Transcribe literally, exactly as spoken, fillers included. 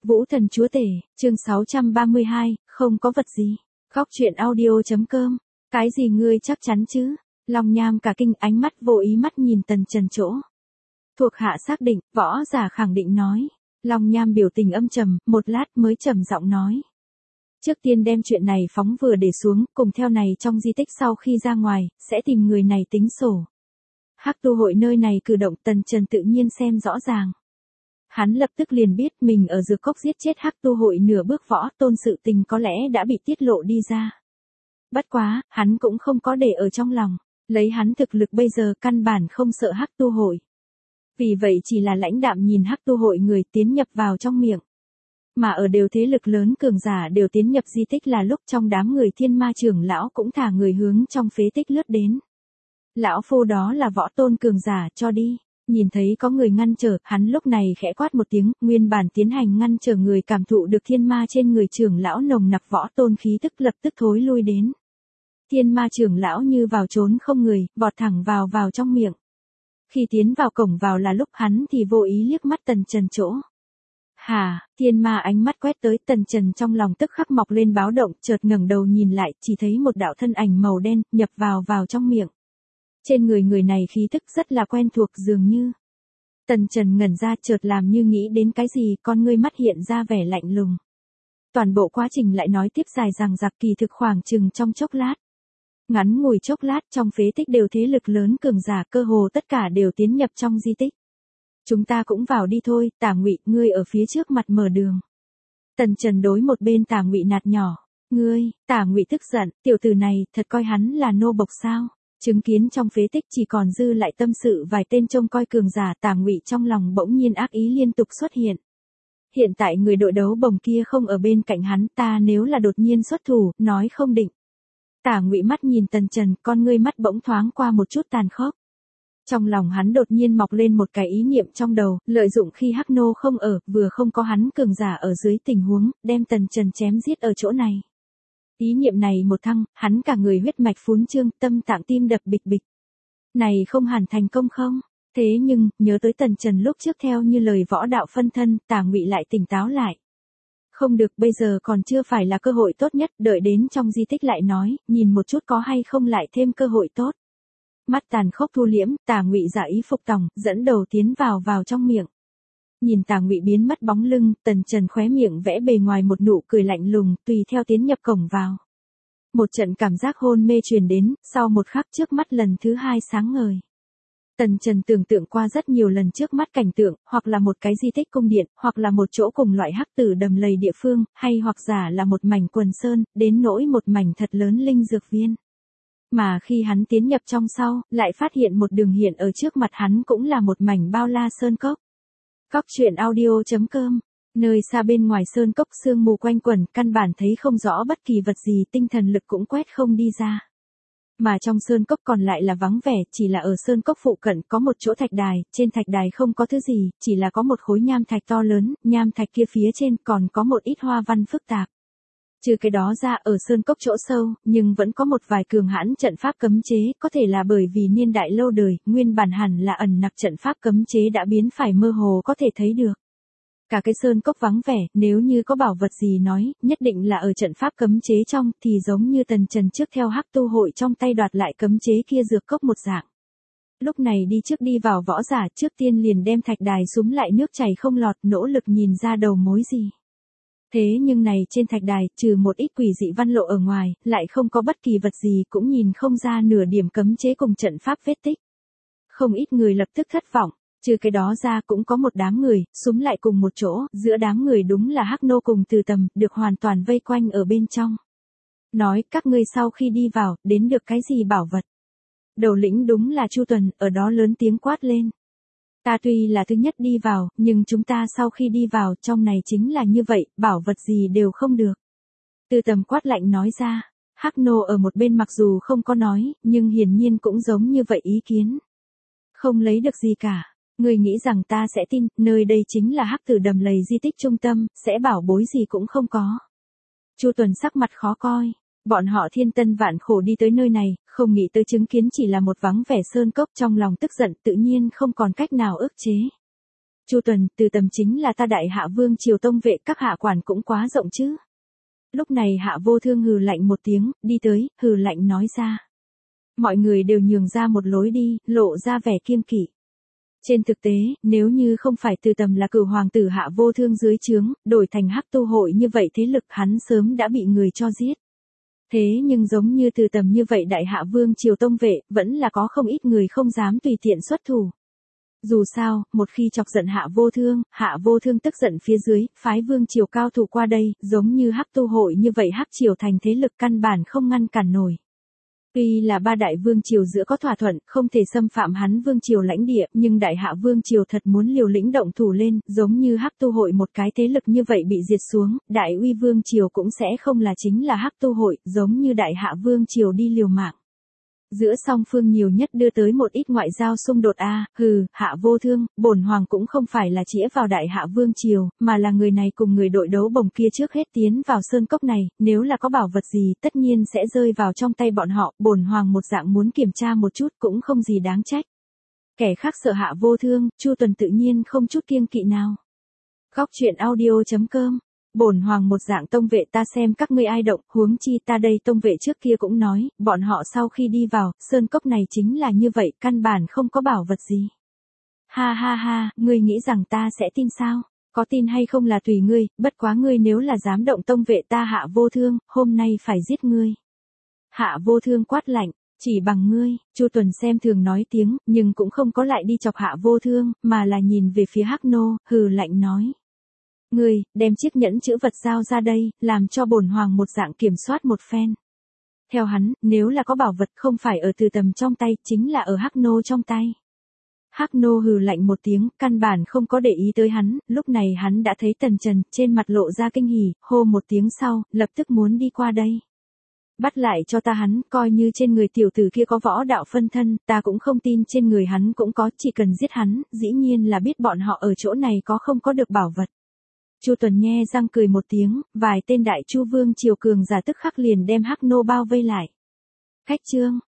Vũ Thần Chúa Tể, chương sáu trăm ba mươi hai, không có vật gì. Góc truyện audio.com. Cái gì ngươi chắc chắn chứ? Long Nham cả kinh, ánh mắt vô ý mắt nhìn Tần Trần chỗ. Thuộc hạ xác định, võ giả khẳng định nói. Long Nham biểu tình âm trầm, một lát mới trầm giọng nói. Trước tiên đem chuyện này phóng vừa để xuống, cùng theo này trong di tích sau khi ra ngoài, sẽ tìm người này tính sổ. Hắc tu hội nơi này cử động Tần Trần tự nhiên xem rõ ràng. Hắn lập tức liền biết mình ở dược cốc giết chết Hắc tu hội nửa bước võ tôn sự tình có lẽ đã bị tiết lộ đi ra. Bất quá, hắn cũng không có để ở trong lòng, lấy hắn thực lực bây giờ căn bản không sợ Hắc tu hội. Vì vậy chỉ là lãnh đạm nhìn Hắc tu hội người tiến nhập vào trong miệng. Mà ở đều thế lực lớn cường giả đều tiến nhập di tích là lúc trong đám người thiên ma trưởng lão cũng thả người hướng trong phế tích lướt đến. Lão phu đó là võ tôn cường giả, cho đi. Nhìn thấy có người ngăn trở, hắn lúc này khẽ quát một tiếng, nguyên bản tiến hành ngăn trở người cảm thụ được thiên ma trên người trưởng lão nồng nặc võ tôn khí tức lập tức thối lui đến. Thiên ma trưởng lão như vào trốn không người, vọt thẳng vào vào trong miệng. Khi tiến vào cổng vào là lúc hắn thì vô ý liếc mắt Tần Trần chỗ. Hà, thiên ma ánh mắt quét tới Tần Trần trong lòng tức khắc mọc lên báo động, chợt ngẩng đầu nhìn lại, chỉ thấy một đạo thân ảnh màu đen, nhập vào vào trong miệng. Trên người người này khí tức rất là quen thuộc dường như. Tần Trần ngẩn ra chợt làm như nghĩ đến cái gì, con ngươi mắt hiện ra vẻ lạnh lùng. Toàn bộ quá trình lại nói tiếp dài dằng dặc kỳ thực khoảng chừng trong chốc lát. Ngắn ngủi chốc lát trong phế tích đều thế lực lớn cường giả cơ hồ tất cả đều tiến nhập trong di tích. Chúng ta cũng vào đi thôi, Tả Ngụy, ngươi ở phía trước mặt mở đường. Tần Trần đối một bên Tả Ngụy nạt nhỏ. Ngươi, Tả Ngụy tức giận, tiểu tử này, thật coi hắn là nô bộc sao? Chứng kiến trong phế tích chỉ còn dư lại tâm sự vài tên trông coi cường giả, Tả Ngụy trong lòng bỗng nhiên ác ý liên tục xuất hiện. Hiện tại người đội đấu bồng kia không ở bên cạnh hắn, ta nếu là đột nhiên xuất thủ, nói không định. Tả Ngụy mắt nhìn Tần Trần, con ngươi mắt bỗng thoáng qua một chút tàn khốc. Trong lòng hắn đột nhiên mọc lên một cái ý niệm trong đầu, lợi dụng khi Hắc Nô không ở, vừa không có hắn cường giả ở dưới tình huống, đem Tần Trần chém giết ở chỗ này. Ý niệm này một thăng, hắn cả người huyết mạch phún trương, tâm tạng tim đập bịch bịch. Này không hẳn thành công không? Thế nhưng, nhớ tới Tần Trần lúc trước theo như lời võ đạo phân thân, Tả Ngụy lại tỉnh táo lại. Không được, bây giờ còn chưa phải là cơ hội tốt nhất, đợi đến trong di tích lại nói, nhìn một chút có hay không lại thêm cơ hội tốt. Mắt tàn khốc thu liễm, Tả Ngụy giả ý phục tòng, dẫn đầu tiến vào vào trong miệng. Nhìn Tả Ngụy biến mất bóng lưng, Tần Trần khóe miệng vẽ bề ngoài một nụ cười lạnh lùng, tùy theo tiến nhập cổng vào. Một trận cảm giác hôn mê truyền đến, sau một khắc trước mắt lần thứ hai sáng ngời. Tần Trần tưởng tượng qua rất nhiều lần trước mắt cảnh tượng, hoặc là một cái di tích cung điện, hoặc là một chỗ cùng loại hắc tử đầm lầy địa phương, hay hoặc giả là một mảnh quần sơn, đến nỗi một mảnh thật lớn linh dược viên. Mà khi hắn tiến nhập trong sau, lại phát hiện một đường hiện ở trước mặt hắn cũng là một mảnh bao la sơn cốc. Góc truyện audio.com. Nơi xa bên ngoài sơn cốc sương mù quanh quẩn, căn bản thấy không rõ bất kỳ vật gì, tinh thần lực cũng quét không đi ra. Mà trong sơn cốc còn lại là vắng vẻ, chỉ là ở sơn cốc phụ cận có một chỗ thạch đài, trên thạch đài không có thứ gì, chỉ là có một khối nham thạch to lớn, nham thạch kia phía trên còn có một ít hoa văn phức tạp. Trừ cái đó ra ở sơn cốc chỗ sâu, nhưng vẫn có một vài cường hãn trận pháp cấm chế, có thể là bởi vì niên đại lâu đời, nguyên bản hẳn là ẩn nặc trận pháp cấm chế đã biến phải mơ hồ có thể thấy được. Cả cái sơn cốc vắng vẻ, nếu như có bảo vật gì nói, nhất định là ở trận pháp cấm chế trong, thì giống như Tần Trần trước theo Hắc tu hội trong tay đoạt lại cấm chế kia dược cốc một dạng. Lúc này đi trước đi vào võ giả, trước tiên liền đem thạch đài súm lại nước chảy không lọt, nỗ lực nhìn ra đầu mối gì. Thế nhưng này trên thạch đài, trừ một ít quỷ dị văn lộ ở ngoài, lại không có bất kỳ vật gì, cũng nhìn không ra nửa điểm cấm chế cùng trận pháp vết tích. Không ít người lập tức thất vọng. Trừ cái đó ra cũng có một đám người, súm lại cùng một chỗ, giữa đám người đúng là Hắc Nô cùng Từ Tầm, được hoàn toàn vây quanh ở bên trong. Nói, các ngươi sau khi đi vào, đến được cái gì bảo vật. Đầu lĩnh đúng là Chu Tuần, ở đó lớn tiếng quát lên. Ta tuy là thứ nhất đi vào, nhưng chúng ta sau khi đi vào, trong này chính là như vậy, bảo vật gì đều không được. Từ Tầm quát lạnh nói ra, Hắc Nô ở một bên mặc dù không có nói, nhưng hiển nhiên cũng giống như vậy ý kiến. Không lấy được gì cả. Người nghĩ rằng ta sẽ tin, nơi đây chính là hắc tử đầm lầy di tích trung tâm, sẽ bảo bối gì cũng không có. Chu Tuần sắc mặt khó coi, bọn họ thiên tân vạn khổ đi tới nơi này, không nghĩ tới chứng kiến chỉ là một vắng vẻ sơn cốc, trong lòng tức giận tự nhiên không còn cách nào ức chế. Chu Tuần, Từ Tầm chính là ta đại hạ vương triều tông vệ, các hạ quản cũng quá rộng chứ. Lúc này Hạ Vô Thương hừ lạnh một tiếng, đi tới, hừ lạnh nói ra. Mọi người đều nhường ra một lối đi, lộ ra vẻ kiêng kỵ. Trên thực tế, nếu như không phải Từ Tầm là cửu hoàng tử Hạ Vô Thương dưới trướng, đổi thành Hắc Tu hội như vậy thế lực hắn sớm đã bị người cho giết. Thế nhưng giống như Từ Tầm như vậy đại hạ vương triều tông vệ, vẫn là có không ít người không dám tùy tiện xuất thủ. Dù sao, một khi chọc giận Hạ Vô Thương, Hạ Vô Thương tức giận phía dưới, phái vương triều cao thủ qua đây, giống như Hắc Tu hội như vậy Hắc triều thành thế lực căn bản không ngăn cản nổi. Tuy là ba đại vương triều giữa có thỏa thuận, không thể xâm phạm hắn vương triều lãnh địa, nhưng đại hạ vương triều thật muốn liều lĩnh động thủ lên, giống như Hắc Tu hội một cái thế lực như vậy bị diệt xuống, đại uy vương triều cũng sẽ không là chính là Hắc Tu hội, giống như đại hạ vương triều đi liều mạng. Giữa song phương nhiều nhất đưa tới một ít ngoại giao xung đột a, à, hừ, Hạ Vô Thương, bổn hoàng cũng không phải là chĩa vào đại hạ vương triều, mà là người này cùng người đội đấu bồng kia trước hết tiến vào sơn cốc này, nếu là có bảo vật gì tất nhiên sẽ rơi vào trong tay bọn họ, bổn hoàng một dạng muốn kiểm tra một chút cũng không gì đáng trách. Kẻ khác sợ Hạ Vô Thương, Chu Tuần tự nhiên không chút kiêng kỵ nào. Góc truyện audio chấm com. Bổn hoàng một dạng tông vệ, ta xem các ngươi ai động, huống chi ta đây tông vệ trước kia cũng nói, bọn họ sau khi đi vào, sơn cốc này chính là như vậy, căn bản không có bảo vật gì. Ha ha ha, ngươi nghĩ rằng ta sẽ tin sao? Có tin hay không là tùy ngươi, bất quá ngươi nếu là dám động tông vệ ta Hạ Vô Thương, hôm nay phải giết ngươi. Hạ Vô Thương quát lạnh, chỉ bằng ngươi. Chu Tuần xem thường nói tiếng, nhưng cũng không có lại đi chọc Hạ Vô Thương, mà là nhìn về phía Hắc Nô, hừ lạnh nói. Ngươi, đem chiếc nhẫn chữ vật giao ra đây, làm cho bổn hoàng một dạng kiểm soát một phen. Theo hắn, nếu là có bảo vật không phải ở Từ Tầm trong tay, chính là ở Hắc Nô trong tay. Hắc Nô hừ lạnh một tiếng, căn bản không có để ý tới hắn, lúc này hắn đã thấy Tần Trần, trên mặt lộ ra kinh hỉ, hô một tiếng sau, lập tức muốn đi qua đây. Bắt lại cho ta hắn, coi như trên người tiểu tử kia có võ đạo phân thân, ta cũng không tin trên người hắn cũng có, chỉ cần giết hắn, dĩ nhiên là biết bọn họ ở chỗ này có không có được bảo vật. Chu Tuần nhe răng cười một tiếng, vài tên đại chu vương triều cường giả tức khắc liền đem Hắc Nô bao vây lại. Khách chương